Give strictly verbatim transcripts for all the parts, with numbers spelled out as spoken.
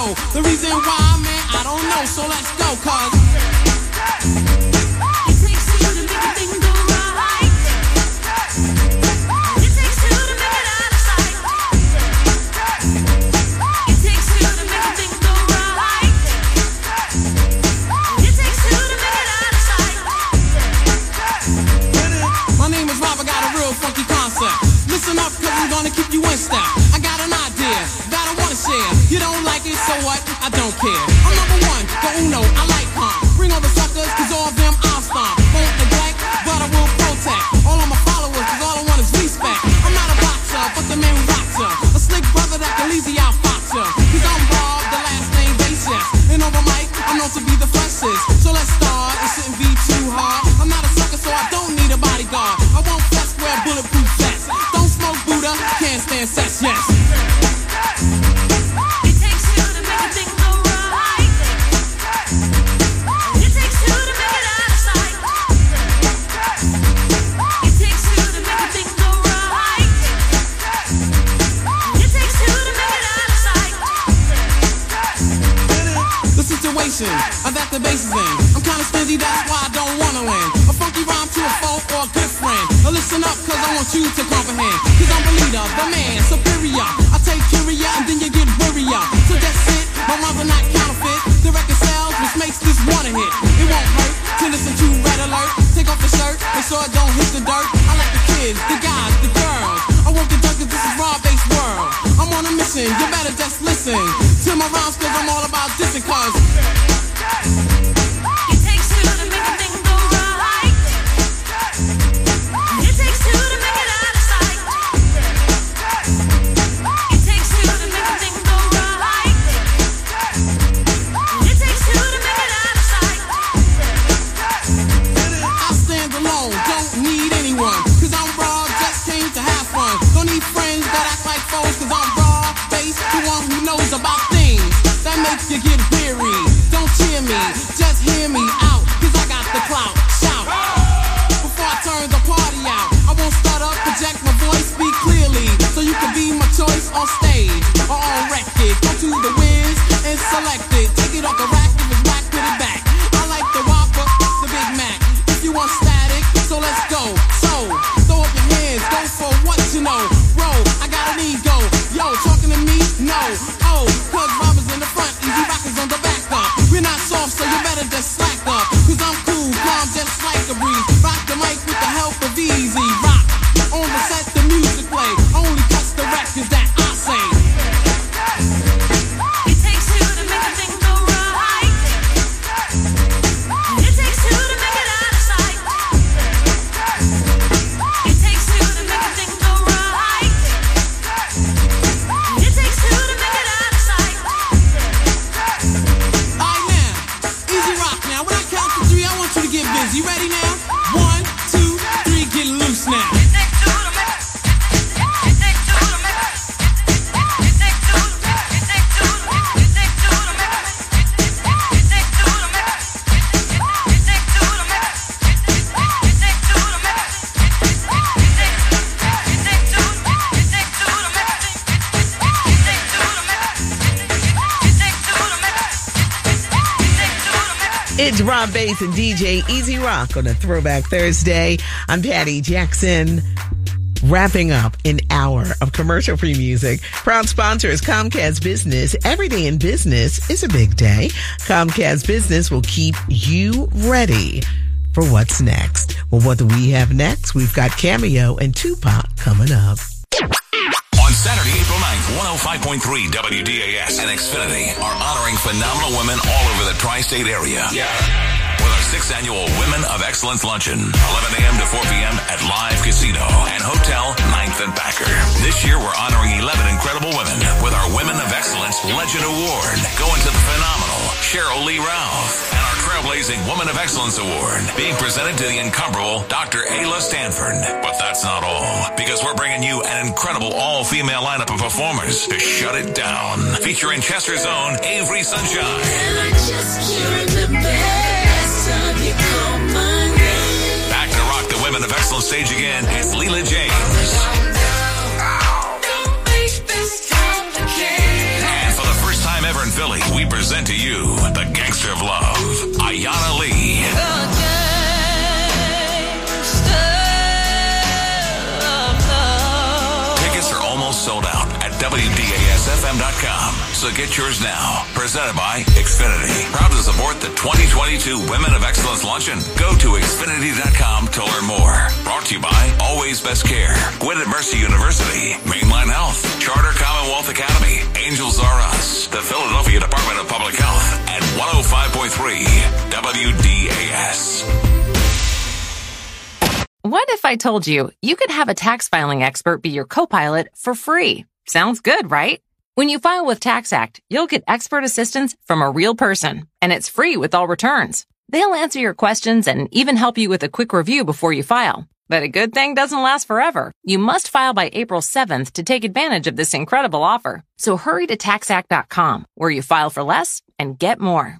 know. The reason why, man, I don't know. So let's go, cause it takes two to make a thing go right. It takes two to make it out of sight. It takes two to make a thing go right. It takes two to make it out of sight. my name is Rob, I got a real funky concept. Listen up, cause I'm gonna keep you in step. I got an idea that I wanna share. You don't like it, so what? I don't care. I'm number one, the uno, I like calm. Bring all the suckers, cause all of them I'll stomp. Won't neglect, but I will protect. All of my followers, cause all I want is respect. I'm not a boxer, but the man who rocks ya. A slick brother that can easy out fox ya. Cause I'm Rob, the last name basis. And over mic, I'm known to be the freshest. So let's start, it shouldn't be too hard. I'm not a sucker, so I don't need a bodyguard. I won't fess, wear bulletproof vests. Don't smoke Buddha, can't stand sex, yes. It takes two to make a thing go right. It takes two to make it out of sight. It takes two to make a thing go right. It takes two to make it out of sight. The situation uh, that the bass is in, I'm kinda stingy, that's why I don't wanna win. A funky rhyme to a foe or a good friend. Now listen up, cause I want you to comprehend. Cause I'm the leader, the man, superior. I take curia and then you get worrier. So that's it, my rhymes are not counterfeit. The record sells, which makes this one a hit. It won't hurt to listen to Red Alert. Take off the shirt, make sure it don't hit the dirt. I like the kids, the guys, the girls. I work the dirt cause this is raw-based world. I'm on a mission, you better just listen to my rhymes cause I'm all about dissing cause It takes two to make a thing go right. It takes two to make it out of sight. It takes two to make a thing go right. It takes two to make it out of sight. I stand alone, don't need anyone. Cause I'm raw, just came to have fun. Don't need friends that act like foes. Cause I'm raw, face, the one who knows about things that makes you get weary. Don't cheer me, just hear me out. Cause I got the clout, shout. Before I turn the party out, I won't start up, project my voice, speak clearly. So you can be my choice on stage or on record. Go to the whiz and select it. Take it off the rack, if it's whack, put it back. I like the Whopper, the Big Mac. If you want static, so let's go. So, throw up your hands, go for what you know. Bro, I got an ego. Yo, talking to me? No. Oh, cause Robbers in the front, Easy Rockers on the back up. We're not soft, so you better just slack up. Cause I'm cool, calm, just like a breeze. Rock the mic with the help of Easy Rock. On the set, the music play. Only touch the records that I say. It takes two to make a thing go right. It takes two to make it out of sight. It takes two to make a thing go right. It takes two to make it out of sight. Alright now, Easy Rock now. When I count to three, I want you to get busy. Ready now? One, two, three, get loose now. It's Rob Bass and D J Easy Rock on a Throwback Thursday. I'm Patty Jackson. Wrapping up an hour of commercial-free music. Proud sponsor is Comcast Business. Every day in business is a big day. Comcast Business will keep you ready for what's next. Well, what do we have next? We've got Cameo and Tupac coming up. On Saturday, April ninth, one oh five point three W D A S and Xfinity are honoring phenomenal women all over the tri-state area. Yeah. With our sixth annual Women of Excellence Luncheon, eleven a.m. to four p.m. at Live Casino and Hotel ninth and Packer. This year, we're honoring eleven incredible women with our Women of Excellence Legend Award, going to the phenomenal Cheryl Lee Ralph, and our Trailblazing Woman of Excellence Award, being presented to the incomparable Doctor Ayla Stanford. But that's not all, because we're bringing you an incredible all-female lineup of performers to shut it down, featuring Chester's own Avery Sunshine. And I just can't remember last time you called my name. Back to rock the Women of Excellence stage again, it's Leela James. Don't make this complicated. And for the first time ever in Philly, W D A S F M dot com. So get yours now. Presented by Xfinity. Proud to support the twenty twenty-two Women of Excellence Luncheon. Go to Xfinity dot com to learn more. Brought to you by Always Best Care, Gwinnett Mercy University, Mainline Health, Charter Commonwealth Academy, Angels R Us, the Philadelphia Department of Public Health, and one oh five point three W D A S. What if I told you you could have a tax filing expert be your co-pilot for free? Sounds good, right? When you file with TaxAct, you'll get expert assistance from a real person, and it's free with all returns. They'll answer your questions and even help you with a quick review before you file. But a good thing doesn't last forever. You must file by April seventh to take advantage of this incredible offer. So hurry to tax act dot com, where you file for less and get more.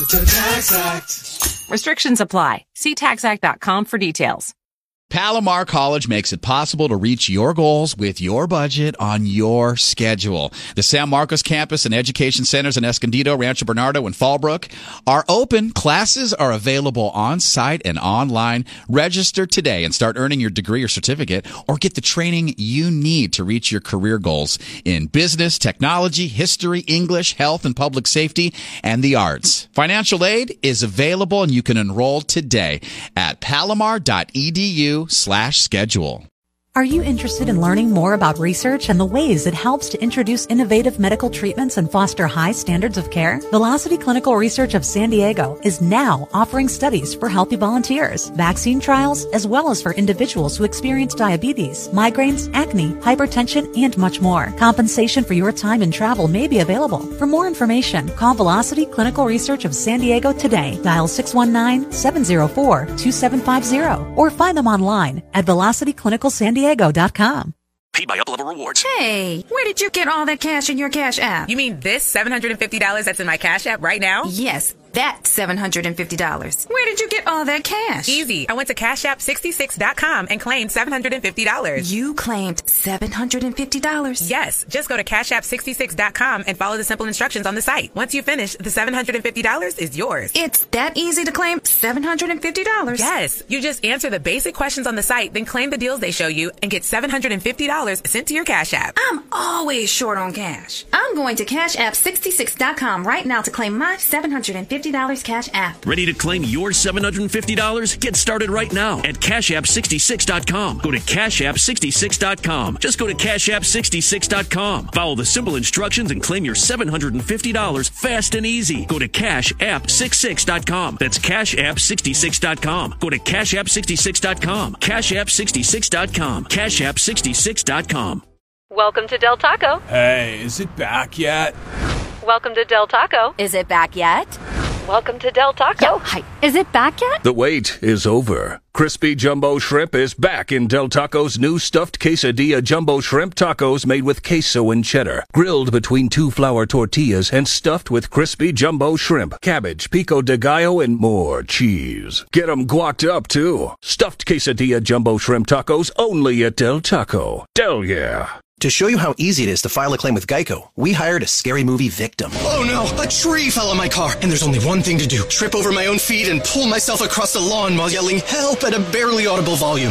TaxAct. Restrictions apply. See tax act dot com for details. Palomar College makes it possible to reach your goals with your budget on your schedule. The San Marcos campus and education centers in Escondido, Rancho Bernardo, and Fallbrook are open. Classes are available on site and online. Register today and start earning your degree or certificate, or get the training you need to reach your career goals in business, technology, history, English, health and public safety, and the arts. Financial aid is available, and you can enroll today at palomar dot e d u slash schedule. Are you interested in learning more about research and the ways it helps to introduce innovative medical treatments and foster high standards of care? Velocity Clinical Research of San Diego is now offering studies for healthy volunteers, vaccine trials, as well as for individuals who experience diabetes, migraines, acne, hypertension, and much more. Compensation for your time and travel may be available. For more information, call Velocity Clinical Research of San Diego today. Dial six one nine, seven zero four, two seven five zero or find them online at velocity clinical san diego dot com. Paid by Up-Level Rewards. Hey, where did you get all that cash in your Cash App? You mean this seven hundred fifty dollars that's in my Cash App right now? Yes, that seven hundred fifty dollars. Where did you get all that cash? Easy. I went to cash app sixty-six dot com and claimed seven hundred fifty dollars. You claimed seven hundred fifty dollars? Yes. Just go to cash app sixty-six dot com and follow the simple instructions on the site. Once you finish, the seven hundred fifty dollars is yours. It's that easy to claim seven hundred fifty dollars? Yes. You just answer the basic questions on the site, then claim the deals they show you and get seven hundred fifty dollars sent to your Cash App. I'm always short on cash. I'm going to cash app sixty-six dot com right now to claim my seven hundred fifty dollars Cash App. Ready to claim your seven hundred fifty dollars? Get started right now at cash app sixty-six dot com. Go to cash app sixty-six dot com. Just go to cash app sixty-six dot com. Follow the simple instructions and claim your seven hundred fifty dollars fast and easy. Go to cash app sixty-six dot com. That's cash app sixty-six dot com. Go to cash app sixty-six dot com. cash app sixty-six dot com. cash app sixty-six dot com. Welcome to Del Taco. Hey, is it back yet? Welcome to Del Taco. Is it back yet? Welcome to Del Taco. Yo, hi. Is it back yet? The wait is over. Crispy Jumbo Shrimp is back in Del Taco's new stuffed quesadilla jumbo shrimp tacos made with queso and cheddar, grilled between two flour tortillas and stuffed with crispy jumbo shrimp, cabbage, pico de gallo, and more cheese. Get 'em guacced up, too. Stuffed quesadilla jumbo shrimp tacos only at Del Taco. Del yeah. To show you how easy it is to file a claim with Geico, we hired a scary movie victim. Oh no, a tree fell on my car, and there's only one thing to do. Trip over my own feet and pull myself across the lawn while yelling help at a barely audible volume.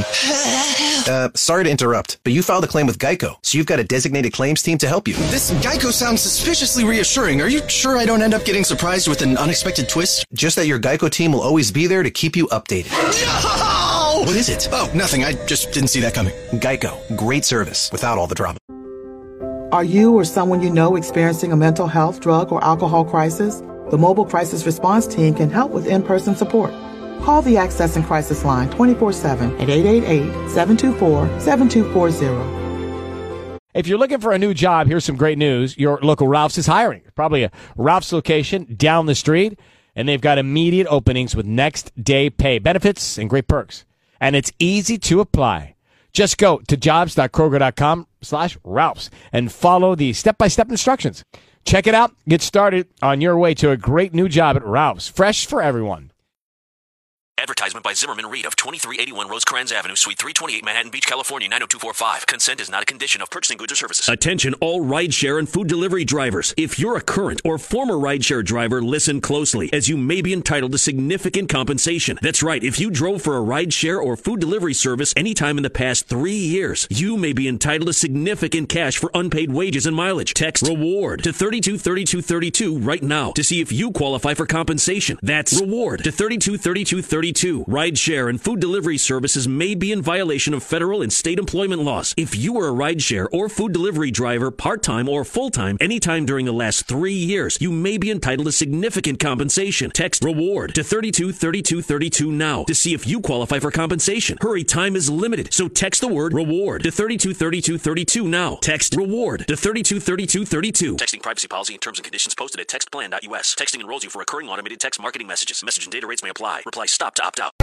uh, sorry to interrupt, but you filed a claim with Geico, so you've got a designated claims team to help you. This Geico sounds suspiciously reassuring. Are you sure I don't end up getting surprised with an unexpected twist? Just that your Geico team will always be there to keep you updated. No! What is it? Oh, nothing. I just didn't see that coming. Geico. Great service without all the drama. Are you or someone you know experiencing a mental health, drug, or alcohol crisis? The Mobile Crisis Response Team can help with in-person support. Call the Access and Crisis Line twenty-four seven at eight eight eight, seven two four, seven two four zero. If you're looking for a new job, here's some great news. Your local Ralph's is hiring. Probably a Ralph's location down the street, and they've got immediate openings with next day pay, benefits, and great perks. And it's easy to apply. Just go to jobs dot kroger dot com slash Ralphs and follow the step-by-step instructions. Check it out. Get started on your way to a great new job at Ralph's. Fresh for everyone. Advertisement by Zimmerman Reed of twenty-three eighty-one Rosecrans Avenue, Suite three twenty-eight, Manhattan Beach, California, nine oh two four five. Consent is not a condition of purchasing goods or services. Attention all rideshare and food delivery drivers. If you're a current or former rideshare driver, listen closely, as you may be entitled to significant compensation. That's right. If you drove for a rideshare or food delivery service anytime in the past three years, you may be entitled to significant cash for unpaid wages and mileage. Text REWARD to thirty-two thirty-two thirty-two right now to see if you qualify for compensation. That's REWARD to thirty-two thirty-two thirty-two. Rideshare and food delivery services may be in violation of federal and state employment laws. If you were a rideshare or food delivery driver, part-time or full-time, anytime during the last three years, you may be entitled to significant compensation. Text REWARD to thirty-two thirty-two thirty-two now to see if you qualify for compensation. Hurry, time is limited, so text the word REWARD to thirty-two thirty-two thirty-two now. Text REWARD to thirty-two thirty-two thirty-two. Texting privacy policy and terms and conditions posted at textplan dot U S. Texting enrolls you for recurring automated text marketing messages. Message and data rates may apply. Reply STOP to opt out.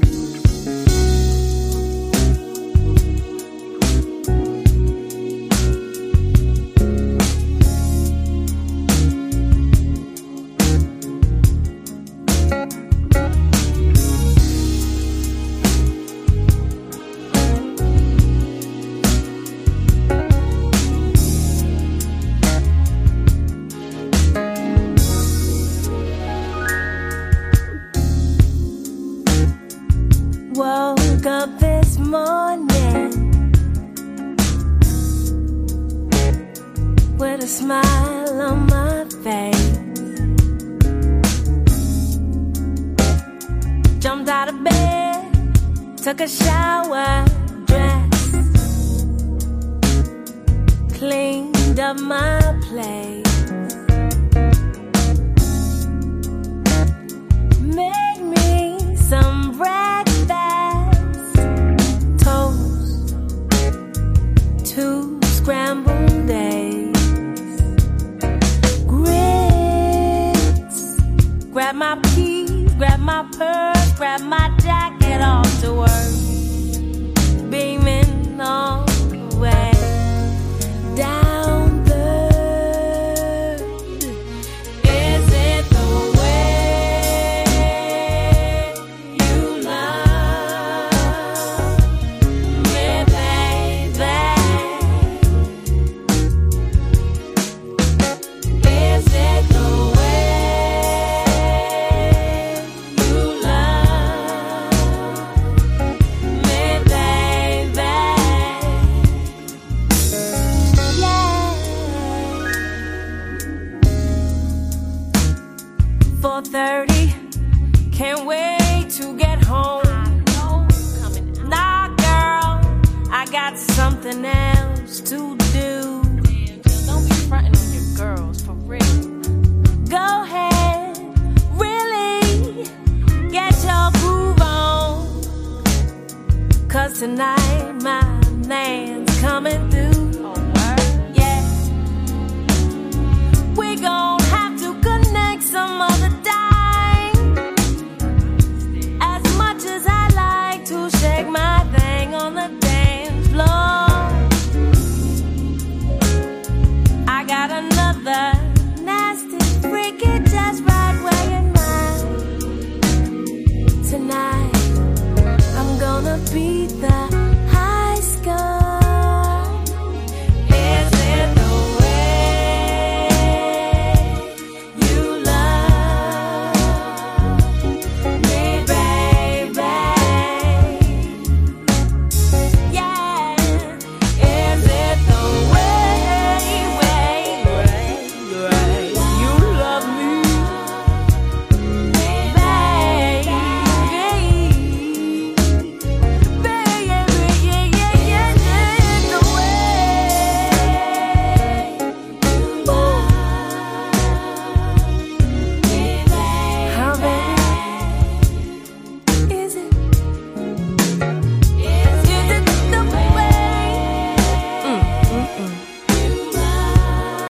Woke up this morning with a smile on my face. Jumped out of bed, took a shower, dressed, cleaned up my place, made me some breakfast. Two scrambled eggs, grits, grab my keys, grab my purse, grab my jacket, off to work, beaming all the way down Third. Is it the way you love me, baby? Is it the way you love me, baby? Yeah. four thirty, can't wait to get home. Nah, girl, I got something else to do. Don't be fronting on your girls, for real. Go ahead, really get your groove on, 'cause tonight my man's coming through. Yeah, we gon' have to connect some other time. As much as I like to shake my thing on the dance floor, I got another nasty, freaky, just right where you're mine. Tonight, I'm gonna beat the